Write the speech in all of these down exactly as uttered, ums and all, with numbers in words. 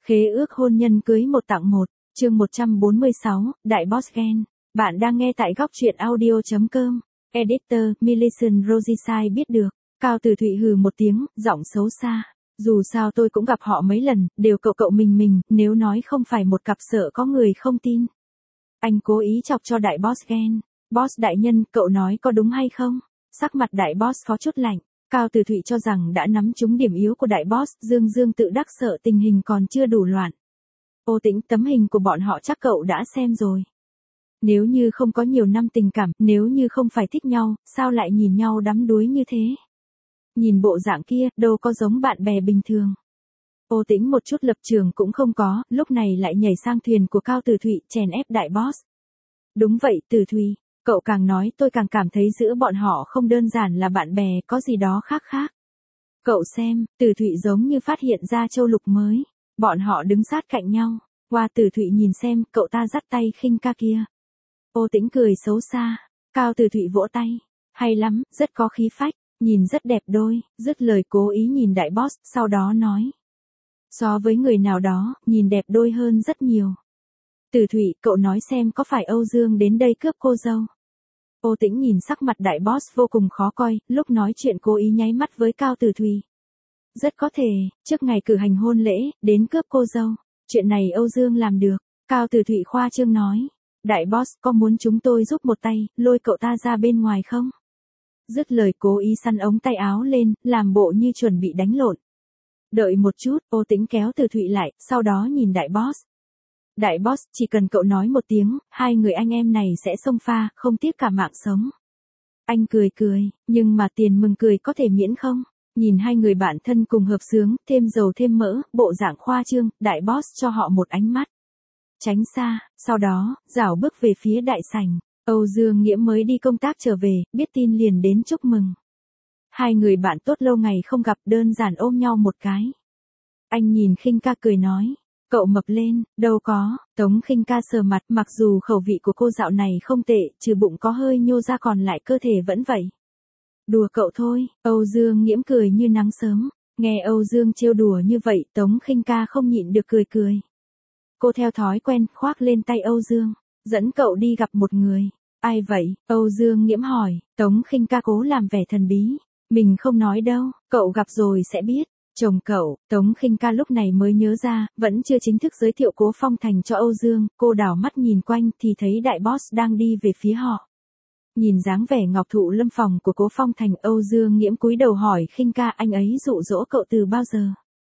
Khế ước hôn nhân cưới một tặng một, chương một trăm bốn mươi sáu, Đại Boss Gen. Bạn đang nghe tại góc truyện audio chấm com. Editor, Millicent Rosicai biết được. Cao Từ Thụy hừ một tiếng, giọng xấu xa. Dù sao tôi cũng gặp họ mấy lần, đều cậu cậu mình mình, nếu nói không phải một cặp sợ có người không tin. Anh cố ý chọc cho Đại Boss Gen. Boss đại nhân, cậu nói có đúng hay không? Sắc mặt Đại Boss có chút lạnh. Cao Từ Thụy cho rằng đã nắm trúng điểm yếu của Đại Boss, dương dương tự đắc sợ tình hình còn chưa đủ loạn. Ô Tĩnh, tấm hình của bọn họ chắc cậu đã xem rồi. Nếu như không có nhiều năm tình cảm, nếu như không phải thích nhau, sao lại nhìn nhau đắm đuối như thế? Nhìn bộ dạng kia, đâu có giống bạn bè bình thường. Ô Tĩnh một chút lập trường cũng không có, lúc này lại nhảy sang thuyền của Cao Từ Thụy, chèn ép Đại Boss. Đúng vậy, Từ Thụy, cậu càng nói tôi càng cảm thấy giữa bọn họ không đơn giản là bạn bè, có gì đó khác khác. Cậu xem, Từ Thụy giống như phát hiện ra châu lục mới. Bọn họ đứng sát cạnh nhau. Qua Từ Thụy nhìn xem, cậu ta dắt tay khinh ca kia. Ô Tĩnh cười xấu xa. Cao Từ Thụy vỗ tay. Hay lắm, rất có khí phách, nhìn rất đẹp đôi, dứt lời cố ý nhìn Đại Boss, sau đó nói. So với người nào đó, nhìn đẹp đôi hơn rất nhiều. Từ Thụy, cậu nói xem có phải Âu Dương đến đây cướp cô dâu? Ô Tĩnh nhìn sắc mặt Đại Boss vô cùng khó coi, lúc nói chuyện cố ý nháy mắt với Cao Từ Thụy. Rất có thể, trước ngày cử hành hôn lễ, đến cướp cô dâu. Chuyện này Âu Dương làm được. Cao Từ Thụy khoa trương nói. Đại Boss, có muốn chúng tôi giúp một tay, lôi cậu ta ra bên ngoài không? Dứt lời cố ý săn ống tay áo lên, làm bộ như chuẩn bị đánh lộn. Đợi một chút, Ô Tĩnh kéo Từ Thụy lại, sau đó nhìn Đại Boss. Đại Boss, chỉ cần cậu nói một tiếng, hai người anh em này sẽ xông pha, không tiếc cả mạng sống. Anh cười cười, nhưng mà tiền mừng cười có thể miễn không? Nhìn hai người bạn thân cùng hợp sướng, thêm dầu thêm mỡ, bộ dạng khoa trương, Đại Boss cho họ một ánh mắt. Tránh xa, sau đó, rảo bước về phía đại sảnh. Âu Dương Nghiễm mới đi công tác trở về, biết tin liền đến chúc mừng. Hai người bạn tốt lâu ngày không gặp, đơn giản ôm nhau một cái. Anh nhìn khinh ca cười nói. Cậu mập lên, đâu có. Tống khinh ca sờ mặt, mặc dù khẩu vị của cô dạo này không tệ, trừ bụng có hơi nhô ra còn lại cơ thể vẫn vậy. Đùa cậu thôi, Âu Dương Nghiễm cười như nắng sớm. Nghe Âu Dương trêu đùa như vậy, Tống khinh ca không nhịn được cười cười. Cô theo thói quen, khoác lên tay Âu Dương, dẫn cậu đi gặp một người. Ai vậy? Âu Dương Nghiễm hỏi. Tống khinh ca cố làm vẻ thần bí. Mình không nói đâu, cậu gặp rồi sẽ biết. Chồng cậu. Tống khinh ca lúc này mới nhớ ra, vẫn chưa chính thức giới thiệu Cố Phong Thành cho Âu Dương. Cô đảo mắt nhìn quanh thì thấy Đại Boss đang đi về phía họ. Nhìn dáng vẻ ngọc thụ lâm phòng của Cố Phong Thành, Âu Dương Nghiễm cúi đầu hỏi khinh ca anh ấy dụ dỗ cậu từ bao giờ?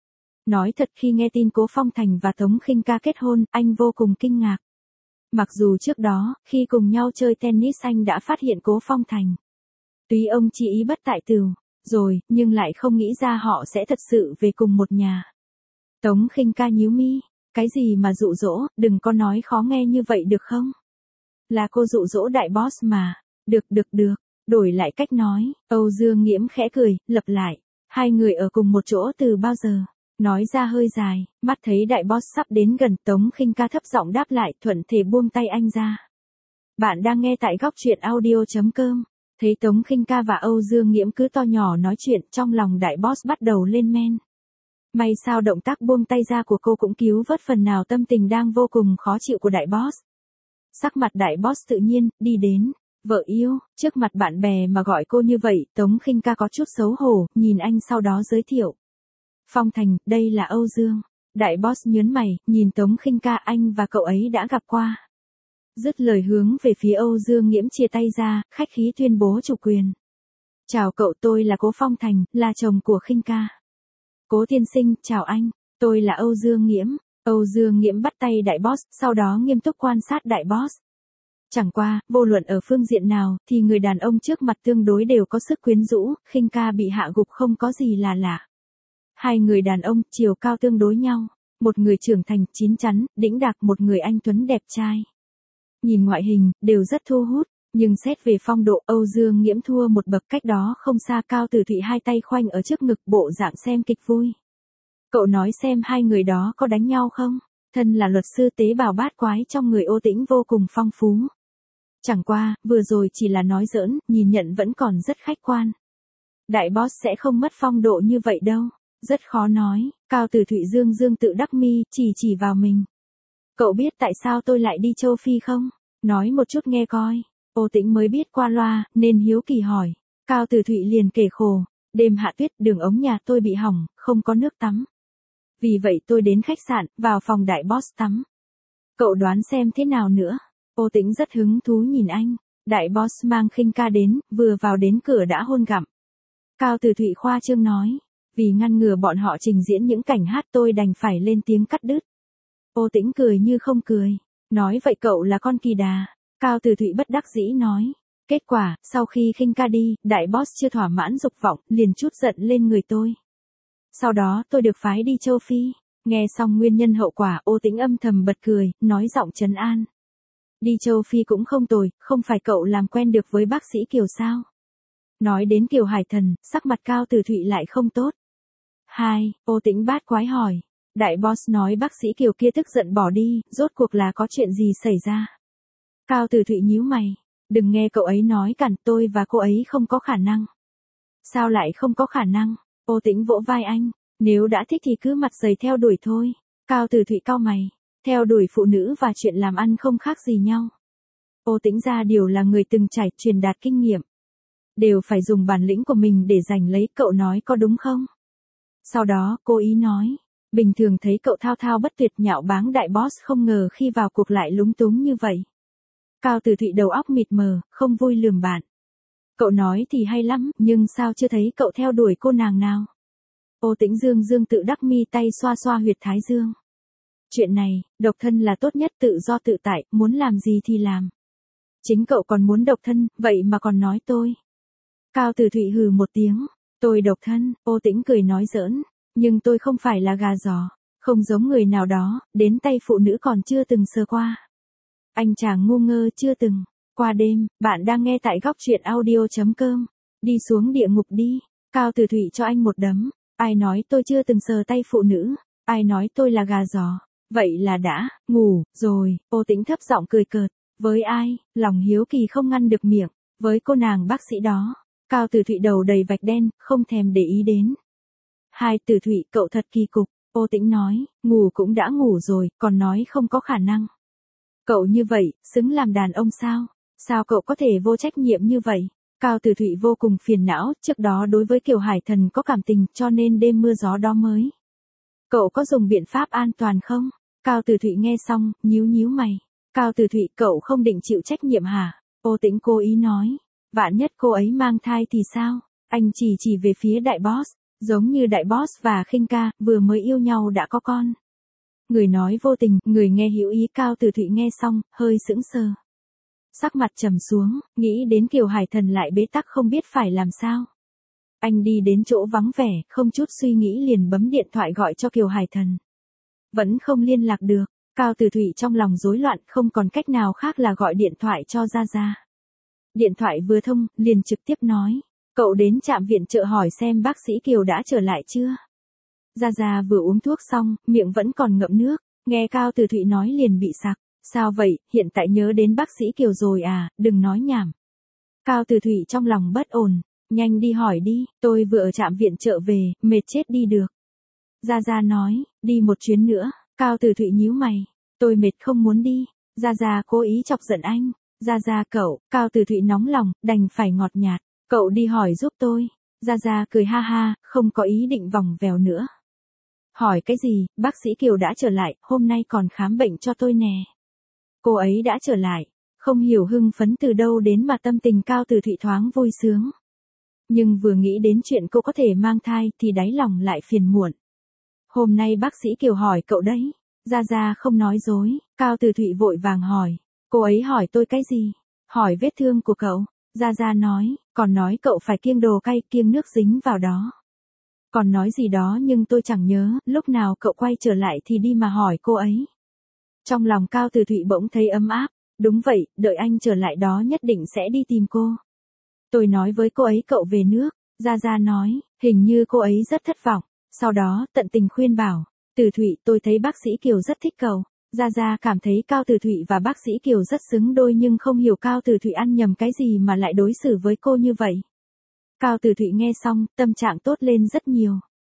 Nói thật, khi nghe tin Cố Phong Thành và Tống khinh ca kết hôn, anh vô cùng kinh ngạc. Mặc dù trước đó, khi cùng nhau chơi tennis anh đã phát hiện Cố Phong Thành. Tuy ông chỉ ý bất tại từu, rồi, nhưng lại không nghĩ ra họ sẽ thật sự về cùng một nhà. Tống khinh ca nhíu mi, cái gì mà dụ dỗ, đừng có nói khó nghe như vậy được không? Là cô dụ dỗ Đại Boss mà. Được được được, đổi lại cách nói, Âu Dương Nghiễm khẽ cười, lặp lại. Hai người ở cùng một chỗ từ bao giờ? Nói ra hơi dài, mắt thấy Đại Boss sắp đến gần, Tống khinh ca thấp giọng đáp lại, thuận thể buông tay anh ra. Bạn đang nghe tại góc truyện audio chấm com. Thấy Tống khinh ca và Âu Dương Nghiễm cứ to nhỏ nói chuyện, trong lòng Đại Boss bắt đầu lên men. May sao động tác buông tay ra của cô cũng cứu vớt phần nào tâm tình đang vô cùng khó chịu của Đại Boss. Sắc mặt Đại Boss tự nhiên, đi đến. Vợ yêu, trước mặt bạn bè mà gọi cô như vậy, Tống khinh ca có chút xấu hổ, nhìn anh sau đó giới thiệu. Phong Thành, đây là Âu Dương. Đại Boss nhớn mày, nhìn Tống khinh ca, anh và cậu ấy đã gặp qua. Dứt lời hướng về phía Âu Dương Nghiễm chia tay ra, khách khí tuyên bố chủ quyền. Chào cậu, tôi là Cố Phong Thành, là chồng của khinh ca. Cố tiên sinh, chào anh, tôi là Âu Dương Nghiễm. Âu Dương Nghiễm bắt tay Đại Boss, sau đó nghiêm túc quan sát Đại Boss. Chẳng qua, vô luận ở phương diện nào, thì người đàn ông trước mặt tương đối đều có sức quyến rũ, khinh ca bị hạ gục không có gì là lạ. Hai người đàn ông, chiều cao tương đối nhau. Một người trưởng thành, chín chắn, đĩnh đạc, một người anh tuấn đẹp trai. Nhìn ngoại hình, đều rất thu hút, nhưng xét về phong độ, Âu Dương Nghiễm thua một bậc, cách đó không xa Cao Từ Thụy hai tay khoanh ở trước ngực, bộ dạng xem kịch vui. Cậu nói xem hai người đó có đánh nhau không? Thân là luật sư, tế bào bát quái trong người Ô Tĩnh vô cùng phong phú. Chẳng qua, vừa rồi chỉ là nói giỡn, nhìn nhận vẫn còn rất khách quan. Đại Boss sẽ không mất phong độ như vậy đâu. Rất khó nói, Cao Cao Từ Thụy dương dương tự đắc mi, chỉ chỉ vào mình. Cậu biết tại sao tôi lại đi châu Phi không? Nói một chút nghe coi. Ô Tĩnh mới biết qua loa, nên hiếu kỳ hỏi. Cao Từ Thụy liền kể khổ. Đêm hạ tuyết, đường ống nhà tôi bị hỏng, không có nước tắm. Vì vậy tôi đến khách sạn, vào phòng đại boss tắm. Cậu đoán xem thế nào nữa? Ô Tĩnh rất hứng thú nhìn anh. Đại boss mang khinh ca đến, vừa vào đến cửa đã hôn gặm. Cao Từ Thụy khoa trương nói. Vì ngăn ngừa bọn họ trình diễn những cảnh hát tôi đành phải lên tiếng cắt đứt. Ô Tĩnh cười như không cười. Nói vậy cậu là con kỳ đà. Cao Từ Thụy bất đắc dĩ nói. Kết quả, sau khi khinh ca đi, đại boss chưa thỏa mãn dục vọng, liền chút giận lên người tôi. Sau đó tôi được phái đi châu Phi. Nghe xong nguyên nhân hậu quả, Ô Tĩnh âm thầm bật cười, nói giọng trấn an. Đi châu Phi cũng không tồi, không phải cậu làm quen được với bác sĩ Kiều sao? Nói đến Kiều Hải Thần, sắc mặt Cao Từ Thụy lại không tốt. Hai, Ô Tĩnh bát quái hỏi. Đại boss nói bác sĩ Kiều kia tức giận bỏ đi, rốt cuộc là có chuyện gì xảy ra? Cao Từ Thụy nhíu mày. Đừng nghe cậu ấy nói cản, tôi và cô ấy không có khả năng. Sao lại không có khả năng? Ô Tĩnh vỗ vai anh. Nếu đã thích thì cứ mặt dày theo đuổi thôi. Cao Từ Thụy cau mày. Theo đuổi phụ nữ và chuyện làm ăn không khác gì nhau. Ô Tĩnh ra điều là người từng trải, truyền đạt kinh nghiệm. Đều phải dùng bản lĩnh của mình để giành lấy, cậu nói có đúng không? Sau đó, cô ý nói. Bình thường thấy cậu thao thao bất tuyệt nhạo báng đại boss, không ngờ khi vào cuộc lại lúng túng như vậy. Cao Từ Thụy đầu óc mịt mờ, không vui lườm bạn. Cậu nói thì hay lắm, nhưng sao chưa thấy cậu theo đuổi cô nàng nào? Ô Tĩnh dương dương tự đắc mi, tay xoa xoa huyệt thái dương. Chuyện này, độc thân là tốt nhất, tự do tự tại, muốn làm gì thì làm. Chính cậu còn muốn độc thân, vậy mà còn nói tôi. Cao Từ Thụy hừ một tiếng. Tôi độc thân, Ô Tĩnh cười nói giỡn. Nhưng tôi không phải là gà giò, không giống người nào đó, đến tay phụ nữ còn chưa từng sờ qua. Anh chàng ngu ngơ chưa từng. Qua đêm, bạn đang nghe tại góc truyện audio chấm com. Đi xuống địa ngục đi. Cao Từ Thụy cho anh một đấm. Ai nói tôi chưa từng sờ tay phụ nữ? Ai nói tôi là gà giò? Vậy là đã, ngủ, rồi. Ô Tĩnh thấp giọng cười cợt. Với ai? Lòng hiếu kỳ không ngăn được miệng. Với cô nàng bác sĩ đó. Cao Từ Thụy đầu đầy vạch đen, không thèm để ý đến. Hai, Từ Thụy, cậu thật kỳ cục. Ô Tĩnh nói, ngủ cũng đã ngủ rồi, còn nói không có khả năng. Cậu như vậy, xứng làm đàn ông sao? Sao cậu có thể vô trách nhiệm như vậy? Cao Từ Thụy vô cùng phiền não, trước đó đối với Kiều Hải Thần có cảm tình, cho nên đêm mưa gió đó mới. Cậu có dùng biện pháp an toàn không? Cao Từ Thụy nghe xong, nhíu nhíu mày. Cao Từ Thụy, cậu không định chịu trách nhiệm hả? Ô Tĩnh cố ý nói. Vạn nhất cô ấy mang thai thì sao? Anh chỉ chỉ về phía đại boss. Giống như đại boss và khinh ca, vừa mới yêu nhau đã có con. Người nói vô tình, người nghe hữu ý. Cao Từ Thụy nghe xong, hơi sững sờ. Sắc mặt trầm xuống, nghĩ đến Kiều Hải Thần lại bế tắc không biết phải làm sao. Anh đi đến chỗ vắng vẻ, không chút suy nghĩ liền bấm điện thoại gọi cho Kiều Hải Thần. Vẫn không liên lạc được, Cao Từ Thụy trong lòng rối loạn, không còn cách nào khác là gọi điện thoại cho Gia Gia. Điện thoại vừa thông, liền trực tiếp nói. Cậu đến trạm viện trợ hỏi xem bác sĩ Kiều đã trở lại chưa? Gia Gia vừa uống thuốc xong, miệng vẫn còn ngậm nước, nghe Cao Từ Thụy nói liền bị sặc. Sao vậy, hiện tại nhớ đến bác sĩ Kiều rồi à, đừng nói nhảm. Cao Từ Thụy trong lòng bất ổn, nhanh đi hỏi đi, tôi vừa ở trạm viện trợ về, mệt chết đi được. Gia Gia nói, đi một chuyến nữa. Cao Từ Thụy nhíu mày, tôi mệt không muốn đi. Gia Gia cố ý chọc giận anh. Gia Gia cậu, Cao Từ Thụy nóng lòng, đành phải ngọt nhạt. Cậu đi hỏi giúp tôi. Gia Gia cười ha ha, không có ý định vòng vèo nữa. Hỏi cái gì, bác sĩ Kiều đã trở lại, hôm nay còn khám bệnh cho tôi nè. Cô ấy đã trở lại, không hiểu hưng phấn từ đâu đến mà tâm tình Cao Từ Thụy thoáng vui sướng. Nhưng vừa nghĩ đến chuyện cô có thể mang thai thì đáy lòng lại phiền muộn. Hôm nay bác sĩ Kiều hỏi cậu đấy. Gia Gia không nói dối, Cao Từ Thụy vội vàng hỏi. Cô ấy hỏi tôi cái gì? Hỏi vết thương của cậu. Gia Gia nói, còn nói cậu phải kiêng đồ cay, kiêng nước dính vào đó. Còn nói gì đó nhưng tôi chẳng nhớ, lúc nào cậu quay trở lại thì đi mà hỏi cô ấy. Trong lòng Cao Từ Thụy bỗng thấy ấm áp. Đúng vậy, đợi anh trở lại đó nhất định sẽ đi tìm cô. Tôi nói với cô ấy cậu về nước. Gia Gia nói, hình như cô ấy rất thất vọng. Sau đó, tận tình khuyên bảo. Từ Thụy, tôi thấy bác sĩ Kiều rất thích cậu. Gia Gia cảm thấy Cao Từ Thụy và bác sĩ Kiều rất xứng đôi nhưng không hiểu Cao Từ Thụy ăn nhầm cái gì mà lại đối xử với cô như vậy. Cao Từ Thụy nghe xong, tâm trạng tốt lên rất nhiều.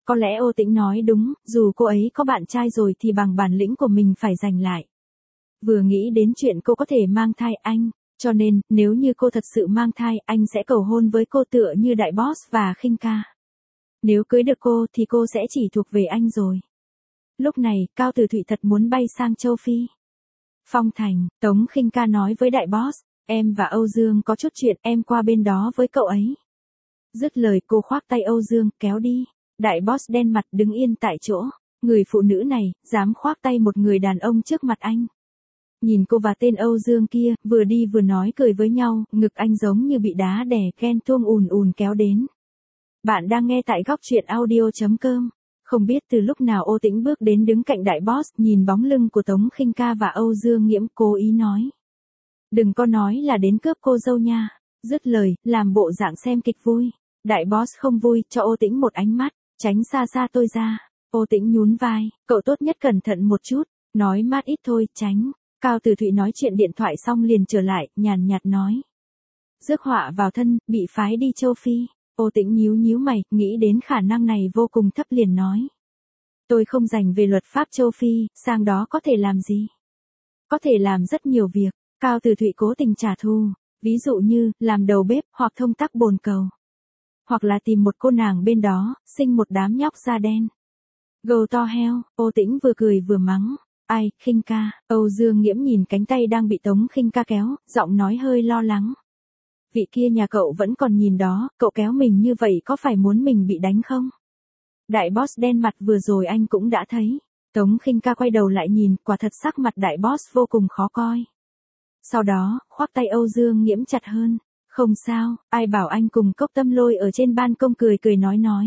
Có lẽ Ô Tĩnh nói đúng, dù cô ấy có bạn trai rồi thì bằng bản lĩnh của mình phải giành lại. Vừa nghĩ đến chuyện cô có thể mang thai anh, cho nên, nếu như cô thật sự mang thai, anh sẽ cầu hôn với cô tựa như đại boss và khinh ca. Nếu cưới được cô thì cô sẽ chỉ thuộc về anh rồi. Lúc này, Cao Tử Thụy thật muốn bay sang châu Phi. Phong Thành, Tống Khinh Ca nói với đại boss, em và Âu Dương có chút chuyện, em qua bên đó với cậu ấy. Dứt lời cô khoác tay Âu Dương, kéo đi. Đại boss đen mặt đứng yên tại chỗ. Người phụ nữ này, dám khoác tay một người đàn ông trước mặt anh. Nhìn cô và tên Âu Dương kia, vừa đi vừa nói cười với nhau, ngực anh giống như bị đá đè, ghen tuông ùn ùn kéo đến. Bạn đang nghe tại góc truyện audio chấm com. Không biết từ lúc nào Ô Tĩnh bước đến đứng cạnh đại boss, nhìn bóng lưng của Tống Khinh Ca và Âu Dương Nghiễm, cố ý nói. Đừng có nói là đến cướp cô dâu nha. Dứt lời, làm bộ dạng xem kịch vui. Đại boss không vui, cho Ô Tĩnh một ánh mắt, tránh xa xa tôi ra. Ô Tĩnh nhún vai, cậu tốt nhất cẩn thận một chút, nói mát ít thôi, tránh. Cao Tử Thụy nói chuyện điện thoại xong liền trở lại, nhàn nhạt nói. Rước họa vào thân, bị phái đi châu Phi. Ô Tĩnh nhíu nhíu mày, nghĩ đến khả năng này vô cùng thấp liền nói. Tôi không rành về luật pháp châu Phi, sang đó có thể làm gì? Có thể làm rất nhiều việc. Cao Tử Thụy cố tình trả thù, ví dụ như, làm đầu bếp, hoặc thông tắc bồn cầu. Hoặc là tìm một cô nàng bên đó, sinh một đám nhóc da đen. Go to hell, Ô Tĩnh vừa cười vừa mắng. Ai, Khinh Ca, Âu Dương Nghiễm nhìn cánh tay đang bị Tống Khinh Ca kéo, giọng nói hơi lo lắng. Vị kia nhà cậu vẫn còn nhìn đó, cậu kéo mình như vậy có phải muốn mình bị đánh không? Đại boss đen mặt vừa rồi anh cũng đã thấy. Tống Khinh Ca quay đầu lại nhìn, quả thật sắc mặt đại boss vô cùng khó coi. Sau đó, khoác tay Âu Dương Nghiễm chặt hơn. Không sao, ai bảo anh cùng Cốc Tâm Lôi ở trên ban công cười cười nói nói.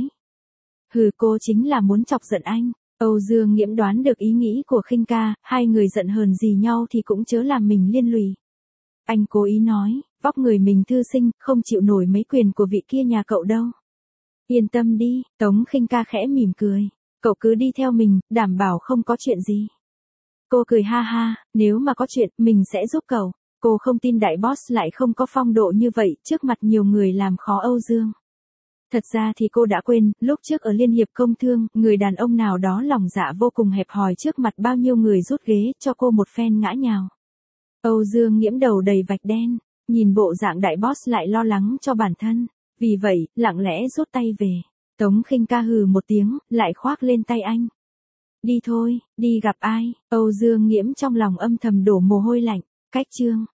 Hừ, cô chính là muốn chọc giận anh. Âu Dương Nghiễm đoán được ý nghĩ của Khinh Ca, hai người giận hờn gì nhau thì cũng chớ làm mình liên lụy. Anh cố ý nói, vóc người mình thư sinh, không chịu nổi mấy quyền của vị kia nhà cậu đâu. Yên tâm đi, Tống Khinh Ca khẽ mỉm cười. Cậu cứ đi theo mình, đảm bảo không có chuyện gì. Cô cười ha ha, nếu mà có chuyện, mình sẽ giúp cậu. Cô không tin đại boss lại không có phong độ như vậy, trước mặt nhiều người làm khó Âu Dương. Thật ra thì cô đã quên, lúc trước ở Liên hiệp Công Thương, người đàn ông nào đó lòng dạ vô cùng hẹp hòi trước mặt bao nhiêu người rút ghế cho cô một phen ngã nhào. Âu Dương Nghiễm đầu đầy vạch đen, nhìn bộ dạng đại boss lại lo lắng cho bản thân, vì vậy, lặng lẽ rút tay về. Tống Khinh Ca hừ một tiếng, lại khoác lên tay anh. Đi thôi, đi gặp ai? Âu Dương Nghiễm trong lòng âm thầm đổ mồ hôi lạnh, cách chương.